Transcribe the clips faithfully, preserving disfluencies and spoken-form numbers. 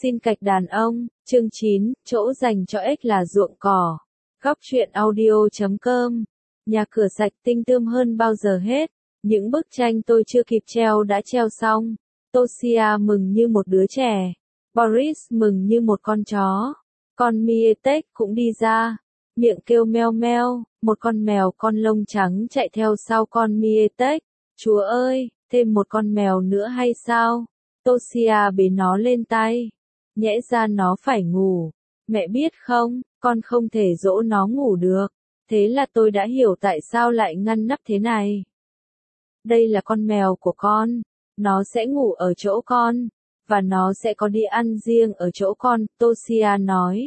Xin cạch đàn ông, chương chín, chỗ dành cho ếch là ruộng cỏ. Góc truyện audio chấm com. Nhà cửa sạch tinh tươm hơn bao giờ hết. Những bức tranh tôi chưa kịp treo đã treo xong. Tosia mừng như một đứa trẻ. Boris mừng như một con chó. Con Mietek cũng đi ra. Miệng kêu meo meo, một con mèo con lông trắng chạy theo sau con Mietek. Chúa ơi, thêm một con mèo nữa hay sao? Tosia bế nó lên tay. Nhẽ ra nó phải ngủ. Mẹ biết không, con không thể dỗ nó ngủ được. Thế là tôi đã hiểu tại sao lại ngăn nắp thế này. Đây là con mèo của con. Nó sẽ ngủ ở chỗ con. Và nó sẽ có đi ăn riêng ở chỗ con, Tosia nói.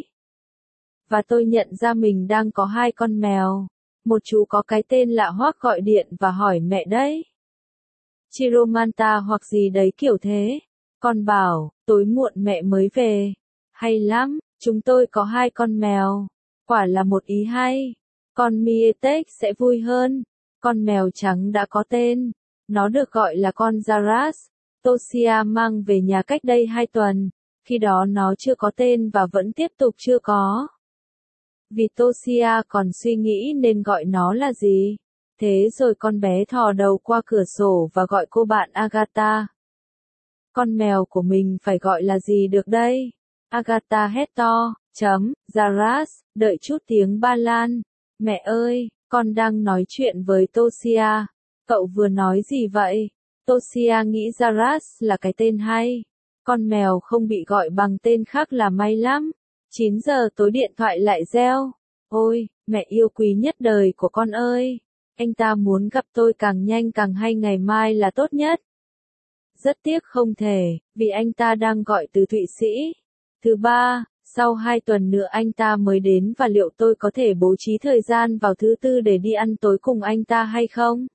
Và tôi nhận ra mình đang có hai con mèo. Một chú có cái tên lạ hoắc gọi điện và hỏi mẹ đấy. Chiromanta hoặc gì đấy kiểu thế. Con bảo, tối muộn mẹ mới về. Hay lắm, chúng tôi có hai con mèo. Quả là một ý hay. Con Mietek sẽ vui hơn. Con mèo trắng đã có tên. Nó được gọi là con Zaras. Tosia mang về nhà cách đây hai tuần. Khi đó nó chưa có tên và vẫn tiếp tục chưa có. Vì Tosia còn suy nghĩ nên gọi nó là gì. Thế rồi con bé thò đầu qua cửa sổ và gọi cô bạn Agatha. Con mèo của mình phải gọi là gì được đây? Agatha hét to, chấm, Zaras, đợi chút tiếng Ba Lan. Mẹ ơi, con đang nói chuyện với Tosia. Cậu vừa nói gì vậy? Tosia nghĩ Zaras là cái tên hay. Con mèo không bị gọi bằng tên khác là may lắm. chín giờ tối điện thoại lại reo. Ôi, mẹ yêu quý nhất đời của con ơi. Anh ta muốn gặp tôi càng nhanh càng hay ngày mai là tốt nhất. Rất tiếc không thể, vì anh ta đang gọi từ Thụy Sĩ. Thứ ba, sau hai tuần nữa anh ta mới đến và liệu tôi có thể bố trí thời gian vào thứ tư để đi ăn tối cùng anh ta hay không?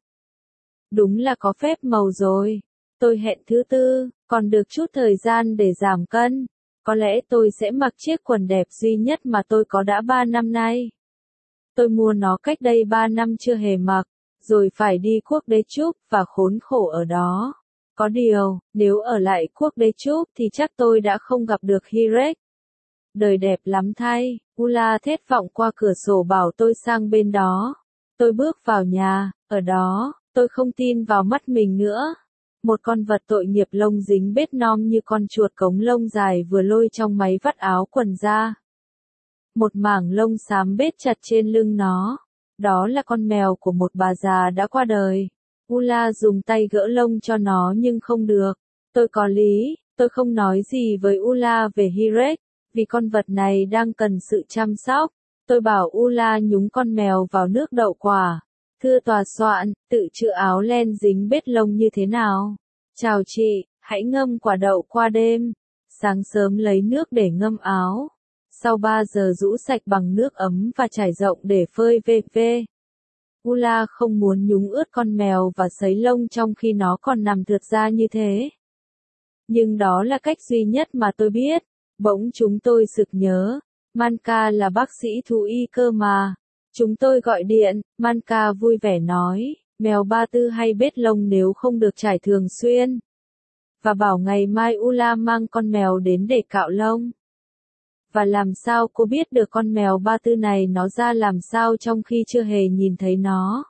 Đúng là có phép màu rồi. Tôi hẹn thứ tư, còn được chút thời gian để giảm cân. Có lẽ tôi sẽ mặc chiếc quần đẹp duy nhất mà tôi có đã ba năm nay. Tôi mua nó cách đây ba năm chưa hề mặc, rồi phải đi Quốc Đế Trúc và khốn khổ ở đó. Có điều, nếu ở lại Quốc Đế Trúc thì chắc tôi đã không gặp được Hirek. Đời đẹp lắm thay, Ula thét vọng qua cửa sổ bảo tôi sang bên đó. Tôi bước vào nhà, ở đó, tôi không tin vào mắt mình nữa. Một con vật tội nghiệp lông dính bết nom như con chuột cống lông dài vừa lôi trong máy vắt áo quần ra. Một mảng lông xám bết chặt trên lưng nó. Đó là con mèo của một bà già đã qua đời. Ula dùng tay gỡ lông cho nó nhưng không được. Tôi có lý, tôi không nói gì với Ula về Hirek, vì con vật này đang cần sự chăm sóc. Tôi bảo Ula nhúng con mèo vào nước đậu quả. Thưa tòa soạn, tự chữa áo len dính bết lông như thế nào? Chào chị, hãy ngâm quả đậu qua đêm. Sáng sớm lấy nước để ngâm áo. Sau ba giờ rũ sạch bằng nước ấm và trải rộng để phơi vê vê. Ula không muốn nhúng ướt con mèo và sấy lông trong khi nó còn nằm thượt ra như thế. Nhưng đó là cách duy nhất mà tôi biết. Bỗng chúng tôi sực nhớ. Manka là bác sĩ thú y cơ mà. Chúng tôi gọi điện, Manka vui vẻ nói, mèo ba tư hay bết lông nếu không được trải thường xuyên. Và bảo ngày mai Ula mang con mèo đến để cạo lông. Và làm sao cô biết được con mèo ba tư này nó ra làm sao trong khi chưa hề nhìn thấy nó?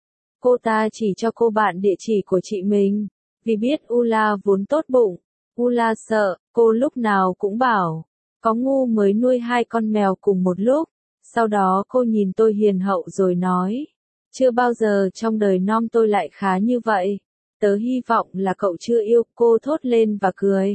Cô ta chỉ cho cô bạn địa chỉ của chị mình, vì biết Ula vốn tốt bụng. Ula sợ, cô lúc nào cũng bảo, có ngu mới nuôi hai con mèo cùng một lúc. Sau đó cô nhìn tôi hiền hậu rồi nói, chưa bao giờ trong đời nom tôi lại khá như vậy. Tớ hy vọng là cậu chưa yêu, cô thốt lên và cười.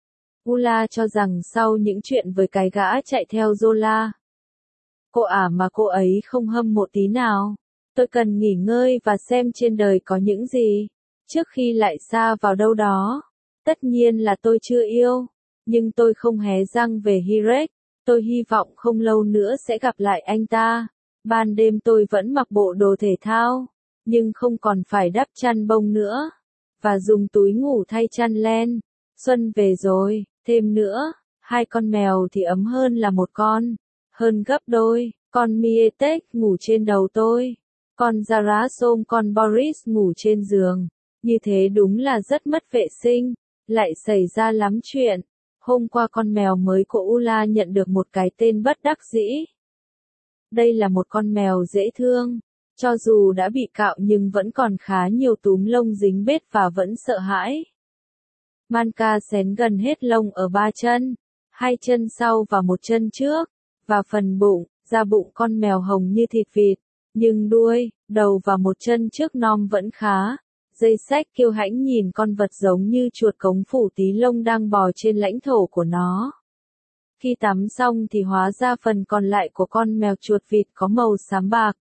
Ula cho rằng sau những chuyện với cái gã chạy theo Zola. Cô ả mà cô ấy không hâm mộ tí nào. Tôi cần nghỉ ngơi và xem trên đời có những gì, trước khi lại xa vào đâu đó. Tất nhiên là tôi chưa yêu, nhưng tôi không hé răng về Hirek. Tôi hy vọng không lâu nữa sẽ gặp lại anh ta. Ban đêm tôi vẫn mặc bộ đồ thể thao, nhưng không còn phải đắp chăn bông nữa, và dùng túi ngủ thay chăn len. Xuân về rồi, thêm nữa, hai con mèo thì ấm hơn là một con, hơn gấp đôi. Con Mietek ngủ trên đầu tôi, con Zaras ôm con Boris ngủ trên giường. Như thế đúng là rất mất vệ sinh, lại xảy ra lắm chuyện. Hôm qua con mèo mới của Ula nhận được một cái tên bất đắc dĩ. Đây là một con mèo dễ thương. Cho dù đã bị cạo nhưng vẫn còn khá nhiều túm lông dính bết và vẫn sợ hãi. Manka xén gần hết lông ở ba chân, hai chân sau và một chân trước, và phần bụng, da bụng con mèo hồng như thịt vịt, nhưng đuôi, đầu và một chân trước non vẫn khá. Dây xách kiêu hãnh nhìn con vật giống như chuột cống phủ tí lông đang bò trên lãnh thổ của nó. Khi tắm xong thì hóa ra phần còn lại của con mèo chuột vịt có màu xám bạc.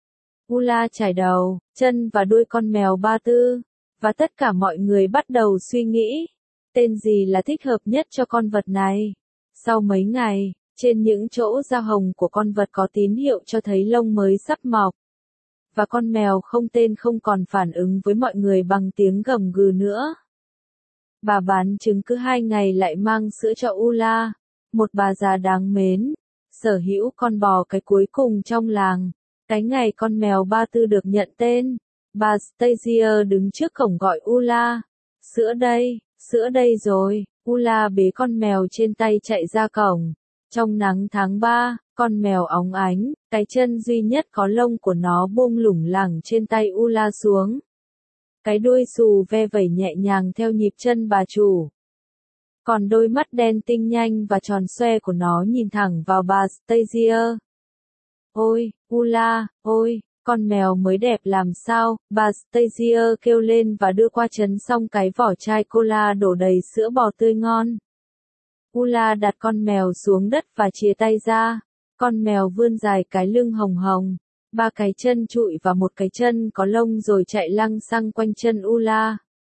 Ula chải đầu, chân và đuôi con mèo Ba Tư, và tất cả mọi người bắt đầu suy nghĩ, tên gì là thích hợp nhất cho con vật này. Sau mấy ngày, trên những chỗ da hồng của con vật có tín hiệu cho thấy lông mới sắp mọc. Và con mèo không tên không còn phản ứng với mọi người bằng tiếng gầm gừ nữa. Bà bán trứng cứ hai ngày lại mang sữa cho Ula, một bà già đáng mến, sở hữu con bò cái cuối cùng trong làng. Cái ngày con mèo Ba Tư được nhận tên, bà Stacia đứng trước cổng gọi Ula. Sữa đây, sữa đây rồi. Ula bế con mèo trên tay chạy ra cổng. Trong nắng tháng ba, con mèo óng ánh, cái chân duy nhất có lông của nó buông lủng lẳng trên tay Ula xuống. Cái đuôi xù ve vẩy nhẹ nhàng theo nhịp chân bà chủ. Còn đôi mắt đen tinh nhanh và tròn xoe của nó nhìn thẳng vào bà Stacia. Ôi, Ula, ôi, con mèo mới đẹp làm sao, bà Stacia kêu lên và đưa qua chấn xong cái vỏ chai cola đổ đầy sữa bò tươi ngon. Ula đặt con mèo xuống đất và chìa tay ra. Con mèo vươn dài cái lưng hồng hồng, ba cái chân trụi và một cái chân có lông rồi chạy lăng xăng quanh chân Ula.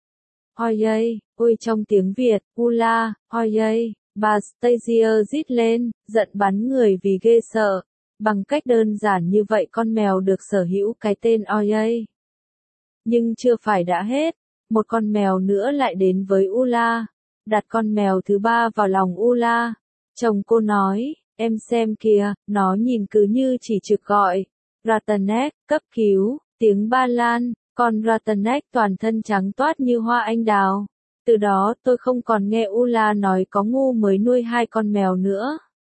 Ôi ơi, ôi trong tiếng Việt, Ula, ôi ơi, bà Stacia rít lên, giận bắn người vì ghê sợ. Bằng cách đơn giản như vậy con mèo được sở hữu cái tên oi ơi. Nhưng chưa phải đã hết, một con mèo nữa lại đến với Ula. Đặt con mèo thứ ba vào lòng Ula. Chồng cô nói, em xem kìa, nó nhìn cứ như chỉ trực gọi. Ratanek, cấp cứu, tiếng Ba Lan, con Ratanek toàn thân trắng toát như hoa anh đào. Từ đó tôi không còn nghe Ula nói có ngu mới nuôi hai con mèo nữa.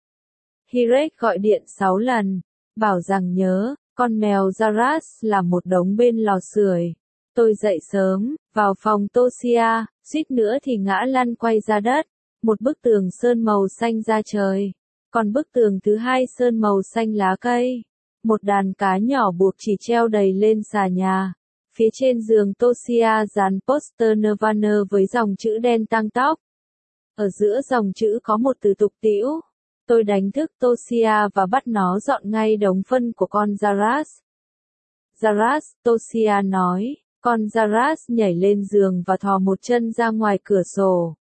Hirek gọi điện sáu lần, bảo rằng nhớ, con mèo Zaras là một đống bên lò sưởi. Tôi dậy sớm, vào phòng Tosia, suýt nữa thì ngã lăn quay ra đất. Một bức tường sơn màu xanh da trời, còn bức tường thứ hai sơn màu xanh lá cây. Một đàn cá nhỏ buộc chỉ treo đầy lên xà nhà. Phía trên giường Tosia dán poster Nirvana với dòng chữ đen tang tóc. Ở giữa dòng chữ có một từ tục tĩu. Tôi đánh thức Tosia và bắt nó dọn ngay đống phân của con Zaras. Zaras, Tosia nói, con Zaras nhảy lên giường và thò một chân ra ngoài cửa sổ.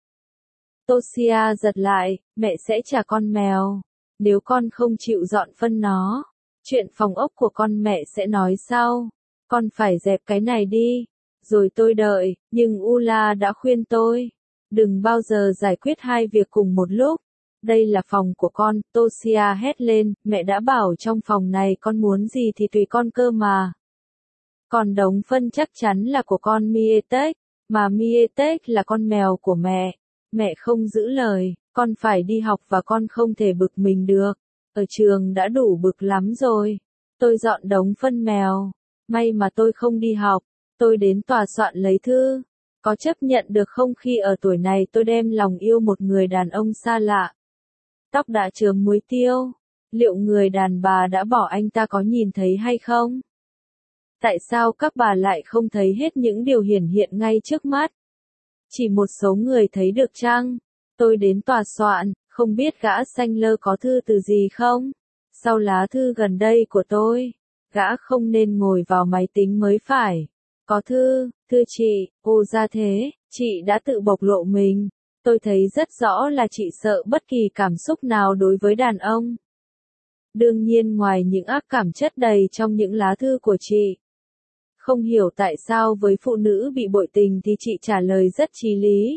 Tosia giật lại, mẹ sẽ trả con mèo. Nếu con không chịu dọn phân nó, chuyện phòng ốc của con mẹ sẽ nói sau. Con phải dẹp cái này đi. Rồi tôi đợi, nhưng Ula đã khuyên tôi. Đừng bao giờ giải quyết hai việc cùng một lúc. Đây là phòng của con, Tosia hét lên, mẹ đã bảo trong phòng này con muốn gì thì tùy con cơ mà. Còn đống phân chắc chắn là của con Mietek, mà Mietek là con mèo của mẹ. Mẹ không giữ lời, con phải đi học và con không thể bực mình được. Ở trường đã đủ bực lắm rồi. Tôi dọn đống phân mèo. May mà tôi không đi học. Tôi đến tòa soạn lấy thư. Có chấp nhận được không khi ở tuổi này tôi đem lòng yêu một người đàn ông xa lạ? Tóc đã chớm muối tiêu. Liệu người đàn bà đã bỏ anh ta có nhìn thấy hay không? Tại sao các bà lại không thấy hết những điều hiển hiện ngay trước mắt? Chỉ một số người thấy được chăng? Tôi đến tòa soạn, không biết gã xanh lơ có thư từ gì không? Sau lá thư gần đây của tôi, gã không nên ngồi vào máy tính mới phải. Có thư, thư chị, ô ra thế, chị đã tự bộc lộ mình. Tôi thấy rất rõ là chị sợ bất kỳ cảm xúc nào đối với đàn ông. Đương nhiên ngoài những ác cảm chất đầy trong những lá thư của chị. Không hiểu tại sao với phụ nữ bị bội tình thì chị trả lời rất chí lý,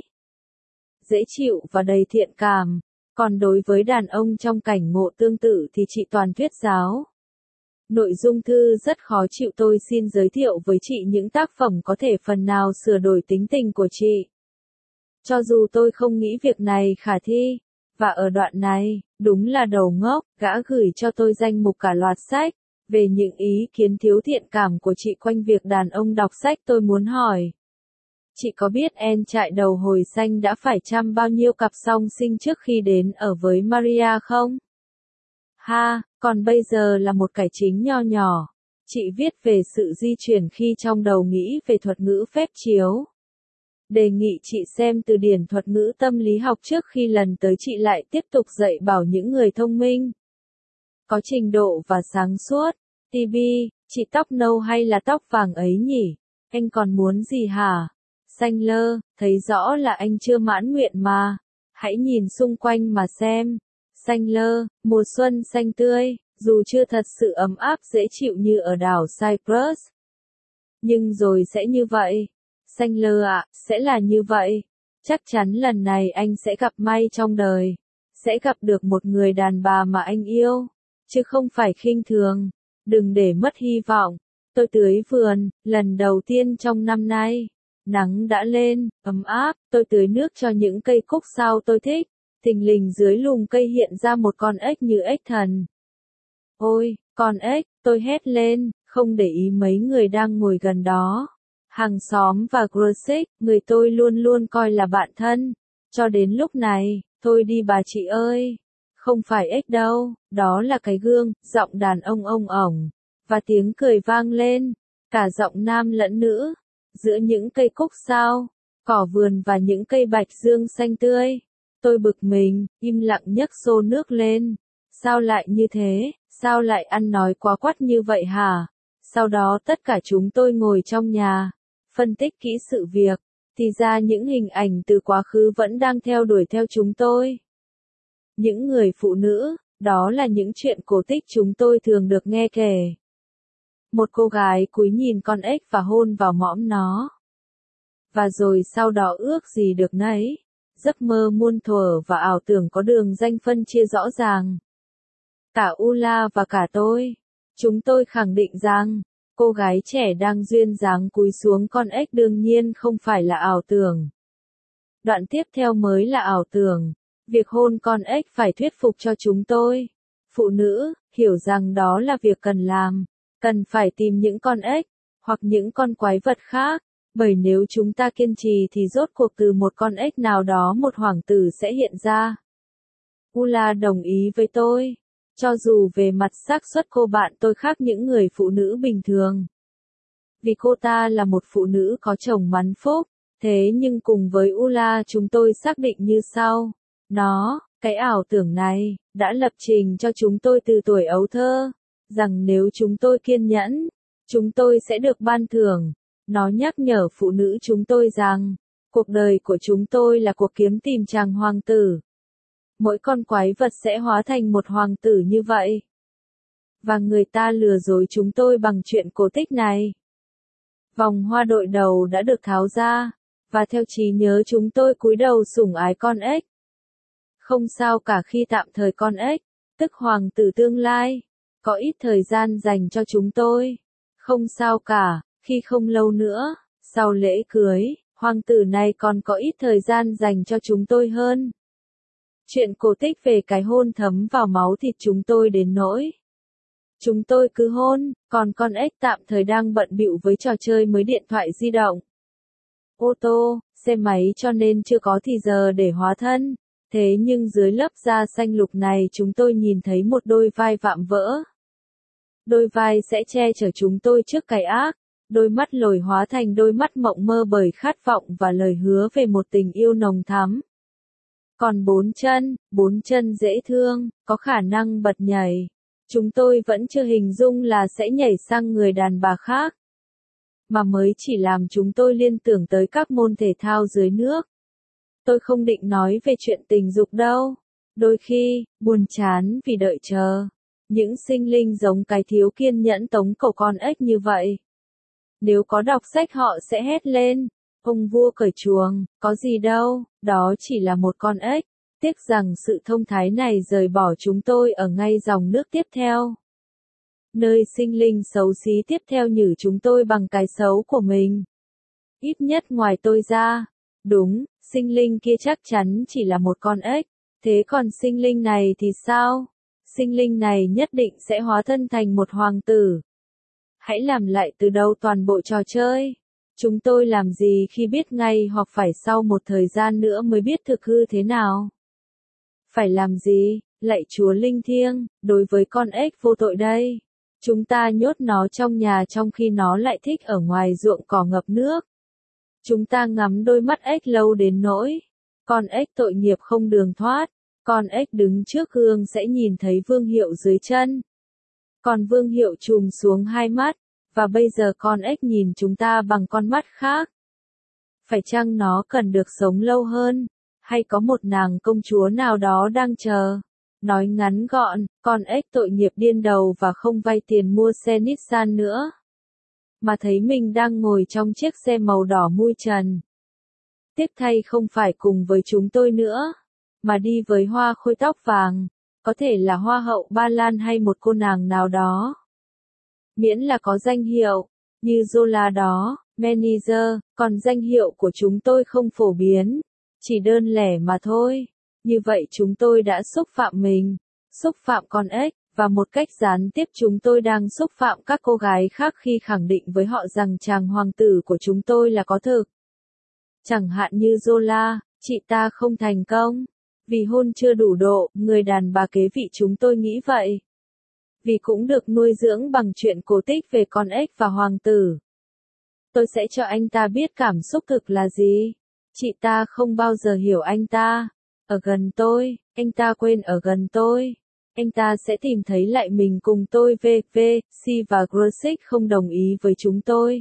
dễ chịu và đầy thiện cảm. Còn đối với đàn ông trong cảnh ngộ tương tự thì chị toàn thuyết giáo. Nội dung thư rất khó chịu, tôi xin giới thiệu với chị những tác phẩm có thể phần nào sửa đổi tính tình của chị. Cho dù tôi không nghĩ việc này khả thi, và ở đoạn này, đúng là đầu ngốc, gã gửi cho tôi danh mục cả loạt sách, về những ý kiến thiếu thiện cảm của chị quanh việc đàn ông đọc sách. Tôi muốn hỏi, chị có biết En trại đầu hồi xanh đã phải chăm bao nhiêu cặp song sinh trước khi đến ở với Maria không? Ha, còn bây giờ là một cải chính nho nhỏ. Chị viết về sự di chuyển khi trong đầu nghĩ về thuật ngữ phép chiếu. Đề nghị chị xem từ điển thuật ngữ tâm lý học trước khi lần tới chị lại tiếp tục dạy bảo những người thông minh, có trình độ và sáng suốt. tê bê, chị tóc nâu hay là tóc vàng ấy nhỉ? Anh còn muốn gì hả? Sandler, thấy rõ là anh chưa mãn nguyện mà. Hãy nhìn xung quanh mà xem. Sandler, mùa xuân xanh tươi, dù chưa thật sự ấm áp dễ chịu như ở đảo Cyprus. Nhưng rồi sẽ như vậy. Sandler ạ, sẽ là như vậy. Chắc chắn lần này anh sẽ gặp may trong đời. Sẽ gặp được một người đàn bà mà anh yêu. Chứ không phải khinh thường. Đừng để mất hy vọng. Tôi tưới vườn, lần đầu tiên trong năm nay. Nắng đã lên, ấm áp, tôi tưới nước cho những cây cúc sao tôi thích. Thình lình dưới lùm cây hiện ra một con ếch như ếch thần. Ôi, con ếch, tôi hét lên, không để ý mấy người đang ngồi gần đó. Hàng xóm và Grosick, người tôi luôn luôn coi là bạn thân. Cho đến lúc này, thôi đi bà chị ơi. Không phải ếch đâu, đó là cái gương, giọng đàn ông ông ổng. Và tiếng cười vang lên, cả giọng nam lẫn nữ. Giữa những cây cúc sao, cỏ vườn và những cây bạch dương xanh tươi. Tôi bực mình, im lặng nhấc xô nước lên. Sao lại như thế, sao lại ăn nói quá quắt như vậy hả? Sau đó tất cả chúng tôi ngồi trong nhà, phân tích kỹ sự việc, thì ra những hình ảnh từ quá khứ vẫn đang theo đuổi theo chúng tôi. Những người phụ nữ, đó là những chuyện cổ tích chúng tôi thường được nghe kể. Một cô gái cúi nhìn con ếch và hôn vào mõm nó. Và rồi sau đó ước gì được nấy. Giấc mơ muôn thuở và ảo tưởng có đường ranh phân chia rõ ràng. Cả Ula và cả tôi. Chúng tôi khẳng định rằng, cô gái trẻ đang duyên dáng cúi xuống con ếch đương nhiên không phải là ảo tưởng. Đoạn tiếp theo mới là ảo tưởng. Việc hôn con ếch phải thuyết phục cho chúng tôi. Phụ nữ, hiểu rằng đó là việc cần làm. Cần phải tìm những con ếch, hoặc những con quái vật khác. Bởi nếu chúng ta kiên trì thì rốt cuộc từ một con ếch nào đó một hoàng tử sẽ hiện ra. Ula đồng ý với tôi. Cho dù về mặt xác suất cô bạn tôi khác những người phụ nữ bình thường. Vì cô ta là một phụ nữ có chồng mắn phúc. Thế nhưng cùng với Ula chúng tôi xác định như sau. Nó, cái ảo tưởng này, đã lập trình cho chúng tôi từ tuổi ấu thơ. Rằng nếu chúng tôi kiên nhẫn, chúng tôi sẽ được ban thưởng. Nó nhắc nhở phụ nữ chúng tôi rằng, cuộc đời của chúng tôi là cuộc kiếm tìm chàng hoàng tử. Mỗi con quái vật sẽ hóa thành một hoàng tử như vậy. Và người ta lừa dối chúng tôi bằng chuyện cổ tích này. Vòng hoa đội đầu đã được tháo ra, và theo trí nhớ chúng tôi cúi đầu sủng ái con ếch. Không sao cả khi tạm thời con ếch, tức hoàng tử tương lai, có ít thời gian dành cho chúng tôi. Không sao cả, khi không lâu nữa, sau lễ cưới, hoàng tử này còn có ít thời gian dành cho chúng tôi hơn. Chuyện cổ tích về cái hôn thấm vào máu thịt chúng tôi đến nỗi. Chúng tôi cứ hôn, còn con ếch tạm thời đang bận bịu với trò chơi mới điện thoại di động. Ô tô, xe máy cho nên chưa có thì giờ để hóa thân. Thế nhưng dưới lớp da xanh lục này chúng tôi nhìn thấy một đôi vai vạm vỡ. Đôi vai sẽ che chở chúng tôi trước cái ác. Đôi mắt lồi hóa thành đôi mắt mộng mơ bởi khát vọng và lời hứa về một tình yêu nồng thắm. Còn bốn chân, bốn chân dễ thương, có khả năng bật nhảy. Chúng tôi vẫn chưa hình dung là sẽ nhảy sang người đàn bà khác. Mà mới chỉ làm chúng tôi liên tưởng tới các môn thể thao dưới nước. Tôi không định nói về chuyện tình dục đâu. Đôi khi, buồn chán vì đợi chờ. Những sinh linh giống cái thiếu kiên nhẫn tống cổ con ếch như vậy. Nếu có đọc sách họ sẽ hét lên. Ông vua cởi chuồng, có gì đâu, đó chỉ là một con ếch. Tiếc rằng sự thông thái này rời bỏ chúng tôi ở ngay dòng nước tiếp theo. Nơi sinh linh xấu xí tiếp theo nhử chúng tôi bằng cái xấu của mình. Ít nhất ngoài tôi ra, Đúng, sinh linh kia chắc chắn chỉ là một con ếch. Thế còn sinh linh này thì sao? Sinh linh này nhất định sẽ hóa thân thành một hoàng tử. Hãy làm lại từ đầu toàn bộ trò chơi. Chúng tôi làm gì khi biết ngay hoặc phải sau một thời gian nữa mới biết thực hư thế nào? Phải làm gì, lạy Chúa linh thiêng, đối với con ếch vô tội đây? Chúng ta nhốt nó trong nhà trong khi nó lại thích ở ngoài ruộng cỏ ngập nước. Chúng ta ngắm đôi mắt ếch lâu đến nỗi con ếch tội nghiệp không đường thoát. Con ếch đứng trước gương sẽ nhìn thấy vương hiệu dưới chân. Còn vương hiệu chùm xuống hai mắt, và bây giờ con ếch nhìn chúng ta bằng con mắt khác. Phải chăng nó cần được sống lâu hơn, hay có một nàng công chúa nào đó đang chờ? Nói ngắn gọn, con ếch tội nghiệp điên đầu và không vay tiền mua xe Nissan nữa, mà thấy mình đang ngồi trong chiếc xe màu đỏ mui trần. Tiếc thay không phải cùng với chúng tôi nữa, mà đi với hoa khôi tóc vàng, có thể là hoa hậu Ba Lan hay một cô nàng nào đó. Miễn là có danh hiệu, như Zola đó, Manager, còn danh hiệu của chúng tôi không phổ biến, chỉ đơn lẻ mà thôi. Như vậy chúng tôi đã xúc phạm mình, xúc phạm con ếch, và một cách gián tiếp chúng tôi đang xúc phạm các cô gái khác khi khẳng định với họ rằng chàng hoàng tử của chúng tôi là có thực. Chẳng hạn như Zola, chị ta không thành công. Vì hôn chưa đủ độ, người đàn bà kế vị chúng tôi nghĩ vậy. Vì cũng được nuôi dưỡng bằng chuyện cổ tích về con ếch và hoàng tử. Tôi sẽ cho anh ta biết cảm xúc thực là gì. Chị ta không bao giờ hiểu anh ta. Ở gần tôi, anh ta quên ở gần tôi. Anh ta sẽ tìm thấy lại mình cùng tôi vê vê, C và Grosic không đồng ý với chúng tôi.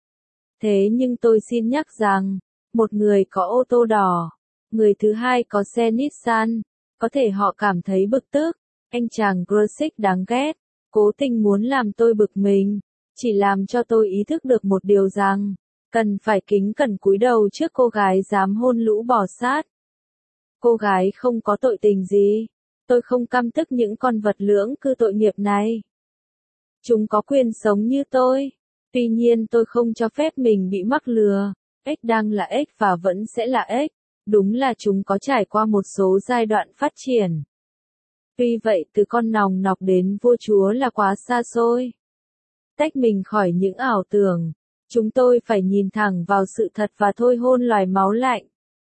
Thế nhưng tôi xin nhắc rằng, một người có ô tô đỏ, người thứ hai có xe Nissan, có thể họ cảm thấy bực tức, anh chàng Grosic đáng ghét, cố tình muốn làm tôi bực mình, chỉ làm cho tôi ý thức được một điều rằng, cần phải kính cẩn cúi đầu trước cô gái dám hôn lũ bò sát. Cô gái không có tội tình gì, tôi không căm tức những con vật lưỡng cư tội nghiệp này. Chúng có quyền sống như tôi, tuy nhiên tôi không cho phép mình bị mắc lừa, ếch đang là ếch và vẫn sẽ là ếch. Đúng là chúng có trải qua một số giai đoạn phát triển. Tuy vậy từ con nòng nọc đến vua chúa là quá xa xôi. Tách mình khỏi những ảo tưởng. Chúng tôi phải nhìn thẳng vào sự thật và thôi hôn loài máu lạnh.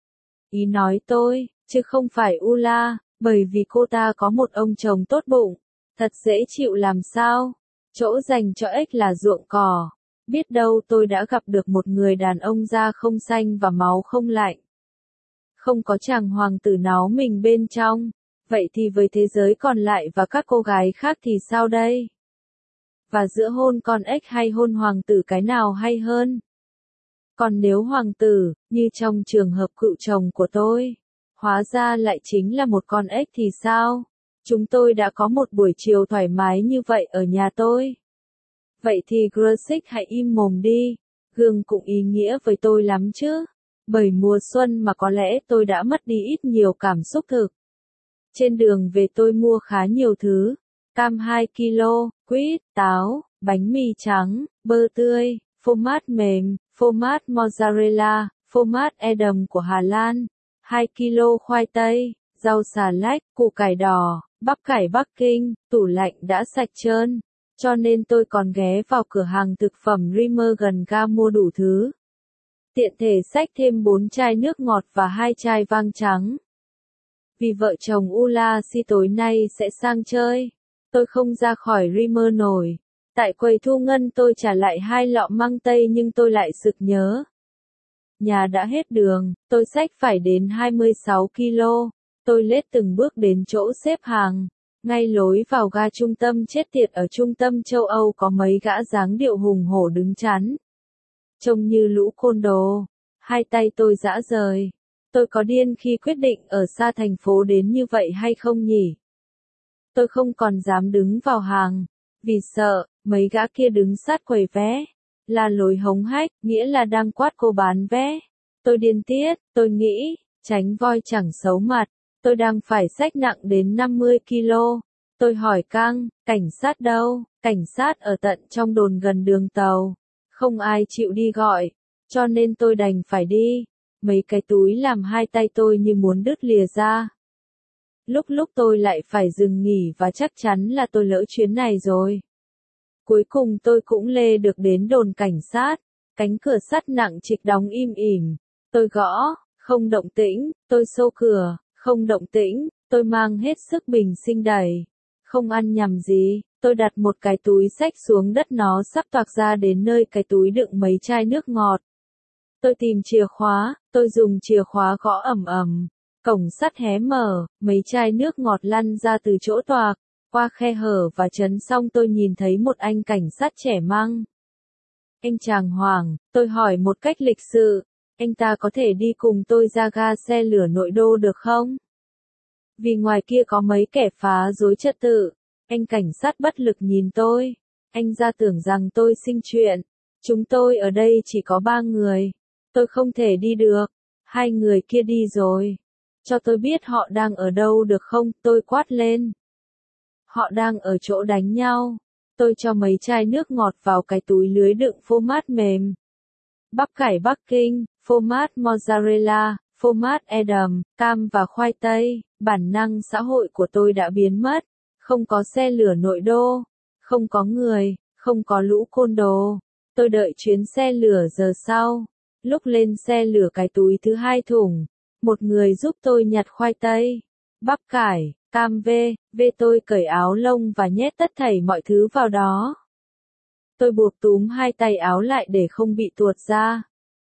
Ý nói tôi, chứ không phải Ula, bởi vì cô ta có một ông chồng tốt bụng. Thật dễ chịu làm sao. Chỗ dành cho ếch là ruộng cỏ. Biết đâu tôi đã gặp được một người đàn ông da không xanh và máu không lạnh. Không có chàng hoàng tử náu mình bên trong, vậy thì với thế giới còn lại và các cô gái khác thì sao đây? Và giữa hôn con ếch hay hôn hoàng tử cái nào hay hơn? Còn nếu hoàng tử, như trong trường hợp cựu chồng của tôi, hóa ra lại chính là một con ếch thì sao? Chúng tôi đã có một buổi chiều thoải mái như vậy ở nhà tôi. Vậy thì Grosic hãy im mồm đi, gương cũng ý nghĩa với tôi lắm chứ. Bởi mùa xuân mà có lẽ tôi đã mất đi ít nhiều cảm xúc thực. Trên đường về tôi mua khá nhiều thứ. Cam hai ki lô, quýt, táo, bánh mì trắng, bơ tươi, phô mát mềm, phô mát mozzarella, phô mát Edam của Hà Lan, hai ki lô khoai tây, rau xà lách, củ cải đỏ, bắp cải Bắc Kinh, tủ lạnh đã sạch trơn. Cho nên tôi còn ghé vào cửa hàng thực phẩm Rimmer gần ga mua đủ thứ. Tiện thể xách thêm bốn chai nước ngọt và hai chai vang trắng. Vì vợ chồng Ula si tối nay sẽ sang chơi, tôi không ra khỏi Rimmer nổi. Tại quầy thu ngân tôi trả lại hai lọ măng tây nhưng tôi lại sực nhớ. Nhà đã hết đường, tôi xách phải đến hai mươi sáu ki lô. Tôi lết từng bước đến chỗ xếp hàng. Ngay lối vào ga trung tâm chết tiệt ở trung tâm châu Âu có mấy gã dáng điệu hùng hổ đứng chắn. Trông như lũ côn đồ. Hai tay tôi rã rời. Tôi có điên khi quyết định ở xa thành phố đến như vậy hay không nhỉ? Tôi không còn dám đứng vào hàng. Vì sợ, mấy gã kia đứng sát quầy vé. Là lối hống hách, nghĩa là đang quát cô bán vé. Tôi điên tiết, tôi nghĩ, tránh voi chẳng xấu mặt. Tôi đang phải xách nặng đến năm mươi ki lô. Tôi hỏi căng, cảnh sát đâu? Cảnh sát ở tận trong đồn gần đường tàu. Không ai chịu đi gọi, cho nên tôi đành phải đi. Mấy cái túi làm hai tay tôi như muốn đứt lìa ra. Lúc lúc tôi lại phải dừng nghỉ và chắc chắn là tôi lỡ chuyến này rồi. Cuối cùng tôi cũng lê được đến đồn cảnh sát. Cánh cửa sắt nặng trịch đóng im ỉm. Tôi gõ, không động tĩnh, tôi xô cửa, không động tĩnh, tôi mang hết sức bình sinh đẩy. Không ăn nhầm gì, tôi đặt một cái túi xách xuống đất, nó sắp toạc ra đến nơi cái túi đựng mấy chai nước ngọt. Tôi tìm chìa khóa, tôi dùng chìa khóa gõ ầm ầm. Cổng sắt hé mở, mấy chai nước ngọt lăn ra từ chỗ toạc. Qua khe hở và chấn xong tôi nhìn thấy một anh cảnh sát trẻ măng. Anh chàng Hoàng, tôi hỏi một cách lịch sự, anh ta có thể đi cùng tôi ra ga xe lửa nội đô được không? Vì ngoài kia có mấy kẻ phá rối trật tự. Anh cảnh sát bất lực nhìn tôi. Anh ra tưởng rằng tôi sinh chuyện. Chúng tôi ở đây chỉ có ba người. Tôi không thể đi được. Hai người kia đi rồi. Cho tôi biết họ đang ở đâu được không? Tôi quát lên. Họ đang ở chỗ đánh nhau. Tôi cho mấy chai nước ngọt vào cái túi lưới đựng phô mát mềm. Bắp cải Bắc Kinh, phô mát mozzarella, phô mát Edam, cam và khoai tây. Bản năng xã hội của tôi đã biến mất. Không có xe lửa nội đô. Không có người, không có lũ côn đồ. Tôi đợi chuyến xe lửa giờ sau. Lúc lên xe lửa cái túi thứ hai thùng. Một người giúp tôi nhặt khoai tây, bắp cải, cam vê, vê tôi cởi áo lông và nhét tất thảy mọi thứ vào đó. Tôi buộc túm hai tay áo lại để không bị tuột ra.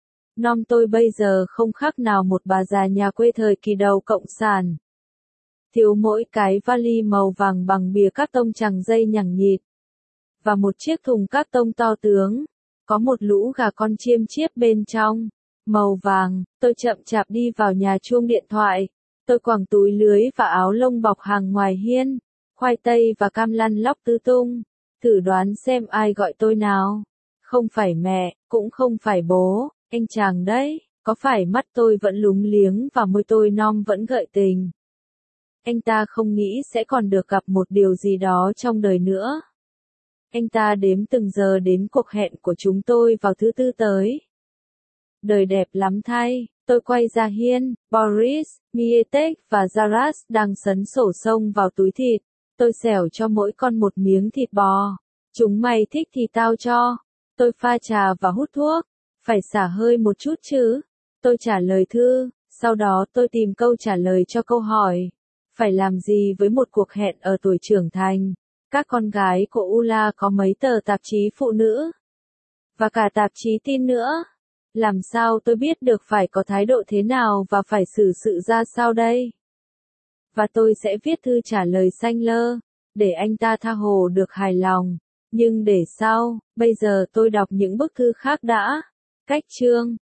Nom tôi bây giờ không khác nào một bà già nhà quê thời kỳ đầu cộng sản. Thiếu mỗi cái vali màu vàng bằng bìa các tông chằng dây nhằng nhịt. Và một chiếc thùng các tông to tướng. Có một lũ gà con chiêm chiếp bên trong. Màu vàng, tôi chậm chạp đi vào nhà chuông điện thoại. Tôi quàng túi lưới và áo lông bọc hàng ngoài hiên. Khoai tây và cam lăn lóc tứ tung. Thử đoán xem ai gọi tôi nào. Không phải mẹ, cũng không phải bố, anh chàng đấy. Có phải mắt tôi vẫn lúng liếng và môi tôi non vẫn gợi tình. Anh ta không nghĩ sẽ còn được gặp một điều gì đó trong đời nữa. Anh ta đếm từng giờ đến cuộc hẹn của chúng tôi vào thứ tư tới. Đời đẹp lắm thay, tôi quay ra hiên, Boris, Mietek và Zaras đang sấn sổ sông vào túi thịt. Tôi xẻo cho mỗi con một miếng thịt bò. Chúng mày thích thì tao cho. Tôi pha trà và hút thuốc. Phải xả hơi một chút chứ. Tôi trả lời thư, sau đó tôi tìm câu trả lời cho câu hỏi. Phải làm gì với một cuộc hẹn ở tuổi trưởng thành? Các con gái của Ula có mấy tờ tạp chí phụ nữ. Và cả tạp chí tin nữa. Làm sao tôi biết được phải có thái độ thế nào và phải xử sự ra sao đây? Và tôi sẽ viết thư trả lời xanh lơ, để anh ta tha hồ được hài lòng. Nhưng để sau, bây giờ tôi đọc những bức thư khác đã. Cách chương